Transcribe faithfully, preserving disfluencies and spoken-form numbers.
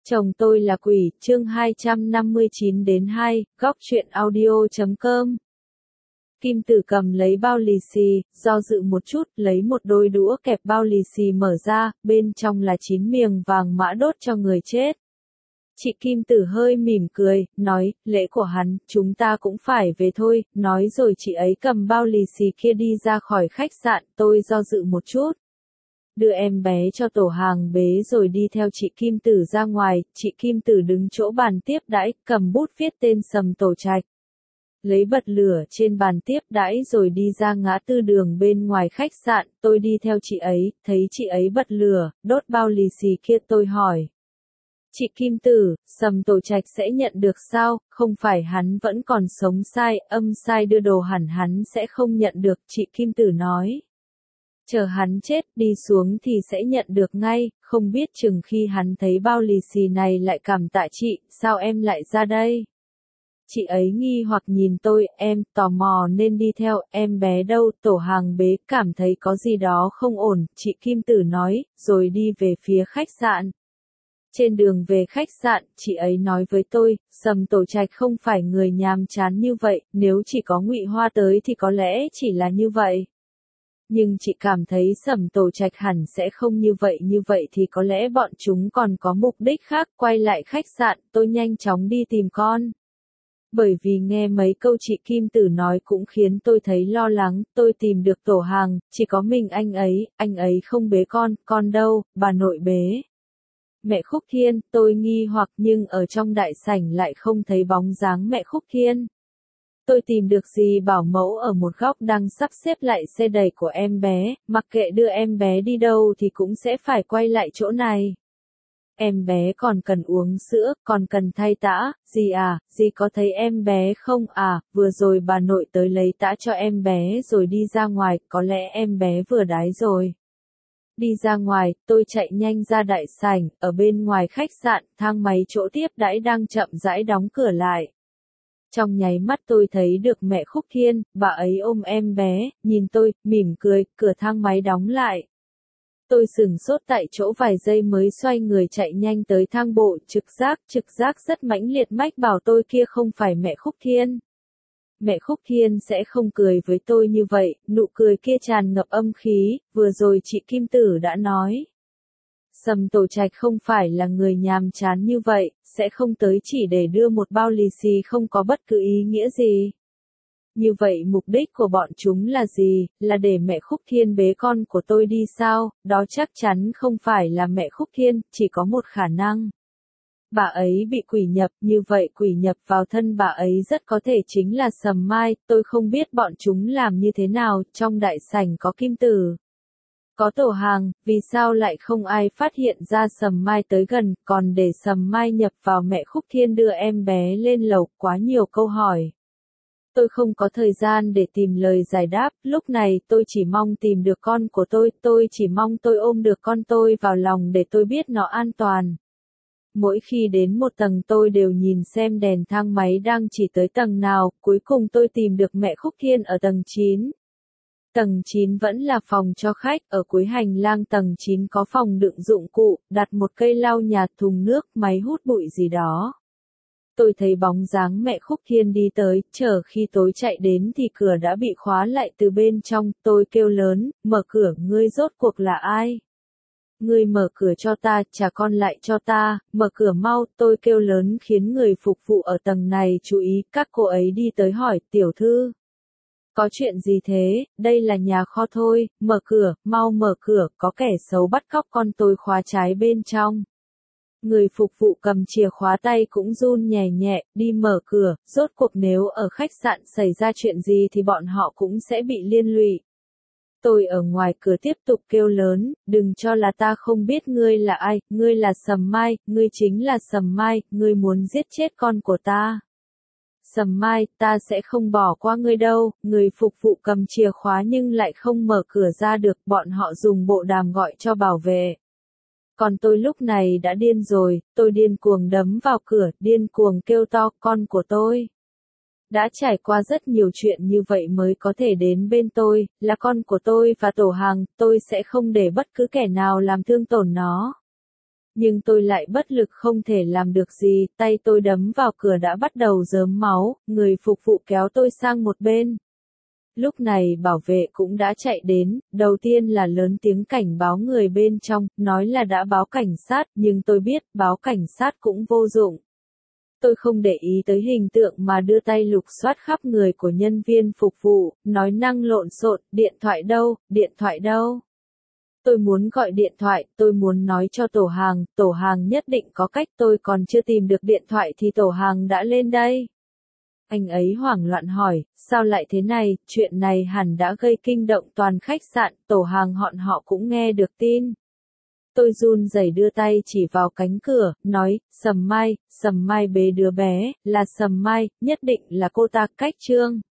Chồng tôi là quỷ, chương hai trăm năm mươi chín đến hai, góc truyện audio chấm com. Kim Tử cầm lấy bao lì xì, do dự một chút, lấy một đôi đũa kẹp bao lì xì mở ra, bên trong là chín miếng vàng mã đốt cho người chết. Chị Kim Tử hơi mỉm cười, nói, lễ của hắn, chúng ta cũng phải về thôi, nói rồi chị ấy cầm bao lì xì kia đi ra khỏi khách sạn, tôi do dự một chút. Đưa em bé cho tổ hàng bế rồi đi theo chị Kim Tử ra ngoài, chị Kim Tử đứng chỗ bàn tiếp đãi, cầm bút viết tên Sầm Tổ Trạch. Lấy bật lửa trên bàn tiếp đãi rồi đi ra ngã tư đường bên ngoài khách sạn, tôi đi theo chị ấy, thấy chị ấy bật lửa, đốt bao lì xì kia tôi hỏi. Chị Kim Tử, Sầm Tổ Trạch sẽ nhận được sao, không phải hắn vẫn còn sống sai, âm sai đưa đồ hẳn hắn sẽ không nhận được, chị Kim Tử nói. Chờ hắn chết đi xuống thì sẽ nhận được ngay, không biết chừng khi hắn thấy bao lì xì này lại cảm tạ chị, sao em lại ra đây? Chị ấy nghi hoặc nhìn tôi, em tò mò nên đi theo, em bé đâu, tổ hàng bế, cảm thấy có gì đó không ổn, chị Kim Tử nói, rồi đi về phía khách sạn. Trên đường về khách sạn, chị ấy nói với tôi, Sầm Tổ Trạch không phải người nhàm chán như vậy, nếu chỉ có Ngụy Hoa tới thì có lẽ chỉ là như vậy. Nhưng chị cảm thấy Sầm Tổ Trạch hẳn sẽ không như vậy như vậy thì có lẽ bọn chúng còn có mục đích khác. Quay lại khách sạn, tôi nhanh chóng đi tìm con. Bởi vì nghe mấy câu chị Kim Tử nói cũng khiến tôi thấy lo lắng, tôi tìm được tổ hàng, chỉ có mình anh ấy, anh ấy không bế con, con đâu, bà nội bế. Mẹ Khúc Thiên, tôi nghi hoặc nhưng ở trong đại sảnh lại không thấy bóng dáng mẹ Khúc Thiên. Tôi tìm được dì bảo mẫu ở một góc đang sắp xếp lại xe đẩy của em bé, mặc kệ đưa em bé đi đâu thì cũng sẽ phải quay lại chỗ này. Em bé còn cần uống sữa, còn cần thay tã, dì à, dì có thấy em bé không à, vừa rồi bà nội tới lấy tã cho em bé rồi đi ra ngoài, có lẽ em bé vừa đái rồi. Đi ra ngoài, tôi chạy nhanh ra đại sảnh, ở bên ngoài khách sạn, thang máy chỗ tiếp đãi đang chậm rãi đóng cửa lại. Trong nháy mắt tôi thấy được mẹ Khúc Thiên, bà ấy ôm em bé, nhìn tôi, mỉm cười, cửa thang máy đóng lại. Tôi sửng sốt tại chỗ vài giây mới xoay người chạy nhanh tới thang bộ, trực giác, trực giác rất mãnh liệt mách bảo tôi kia không phải mẹ Khúc Thiên. Mẹ Khúc Thiên sẽ không cười với tôi như vậy, nụ cười kia tràn ngập âm khí, vừa rồi chị Kim Tử đã nói. Sầm Tổ Trạch không phải là người nhàm chán như vậy, sẽ không tới chỉ để đưa một bao lì xì không có bất cứ ý nghĩa gì. Như vậy mục đích của bọn chúng là gì, là để mẹ Khúc Thiên bế con của tôi đi sao, đó chắc chắn không phải là mẹ Khúc Thiên, chỉ có một khả năng. Bà ấy bị quỷ nhập, như vậy quỷ nhập vào thân bà ấy rất có thể chính là Sầm Mai, tôi không biết bọn chúng làm như thế nào, trong đại sảnh có Kim Tử. Có tổ hàng, vì sao lại không ai phát hiện ra Sầm Mai tới gần, còn để Sầm Mai nhập vào mẹ Khúc Thiên đưa em bé lên lầu, quá nhiều câu hỏi. Tôi không có thời gian để tìm lời giải đáp, lúc này tôi chỉ mong tìm được con của tôi, tôi chỉ mong tôi ôm được con tôi vào lòng để tôi biết nó an toàn. Mỗi khi đến một tầng tôi đều nhìn xem đèn thang máy đang chỉ tới tầng nào, cuối cùng tôi tìm được mẹ Khúc Thiên ở tầng chín. Tầng chín vẫn là phòng cho khách, ở cuối hành lang tầng chín có phòng đựng dụng cụ, đặt một cây lau nhà, thùng nước, máy hút bụi gì đó. Tôi thấy bóng dáng mẹ Khúc Thiên đi tới, chờ khi tối chạy đến thì cửa đã bị khóa lại từ bên trong, tôi kêu lớn, mở cửa, ngươi rốt cuộc là ai? Ngươi mở cửa cho ta, trả con lại cho ta, mở cửa mau, tôi kêu lớn khiến người phục vụ ở tầng này chú ý, các cô ấy đi tới hỏi, tiểu thư. Có chuyện gì thế, đây là nhà kho thôi, mở cửa, mau mở cửa, có kẻ xấu bắt cóc con tôi khóa trái bên trong. Người phục vụ cầm chìa khóa tay cũng run nhẹ nhẹ, đi mở cửa, rốt cuộc nếu ở khách sạn xảy ra chuyện gì thì bọn họ cũng sẽ bị liên lụy. Tôi ở ngoài cửa tiếp tục kêu lớn, đừng cho là ta không biết ngươi là ai, ngươi là Sầm Mai, ngươi chính là Sầm Mai, ngươi muốn giết chết con của ta. Sầm Mai, ta sẽ không bỏ qua ngươi đâu, người phục vụ cầm chìa khóa nhưng lại không mở cửa ra được, bọn họ dùng bộ đàm gọi cho bảo vệ. Còn tôi lúc này đã điên rồi, tôi điên cuồng đấm vào cửa, điên cuồng kêu to, con của tôi. Đã trải qua rất nhiều chuyện như vậy mới có thể đến bên tôi, là con của tôi và tổ hàng, tôi sẽ không để bất cứ kẻ nào làm thương tổn nó. Nhưng tôi lại bất lực không thể làm được gì, tay tôi đấm vào cửa đã bắt đầu rớm máu, người phục vụ kéo tôi sang một bên. Lúc này bảo vệ cũng đã chạy đến, đầu tiên là lớn tiếng cảnh báo người bên trong, nói là đã báo cảnh sát, nhưng tôi biết báo cảnh sát cũng vô dụng. Tôi không để ý tới hình tượng mà đưa tay lục soát khắp người của nhân viên phục vụ, nói năng lộn xộn, điện thoại đâu, điện thoại đâu. Tôi muốn gọi điện thoại, tôi muốn nói cho tổ hàng, tổ hàng nhất định có cách, tôi còn chưa tìm được điện thoại thì tổ hàng đã lên đây. Anh ấy hoảng loạn hỏi, sao lại thế này, chuyện này hẳn đã gây kinh động toàn khách sạn, tổ hàng bọn họ cũng nghe được tin. Tôi run rẩy đưa tay chỉ vào cánh cửa, nói, Sầm Mai, Sầm Mai bế đứa bé, là Sầm Mai, nhất định là cô ta, Cách Trương.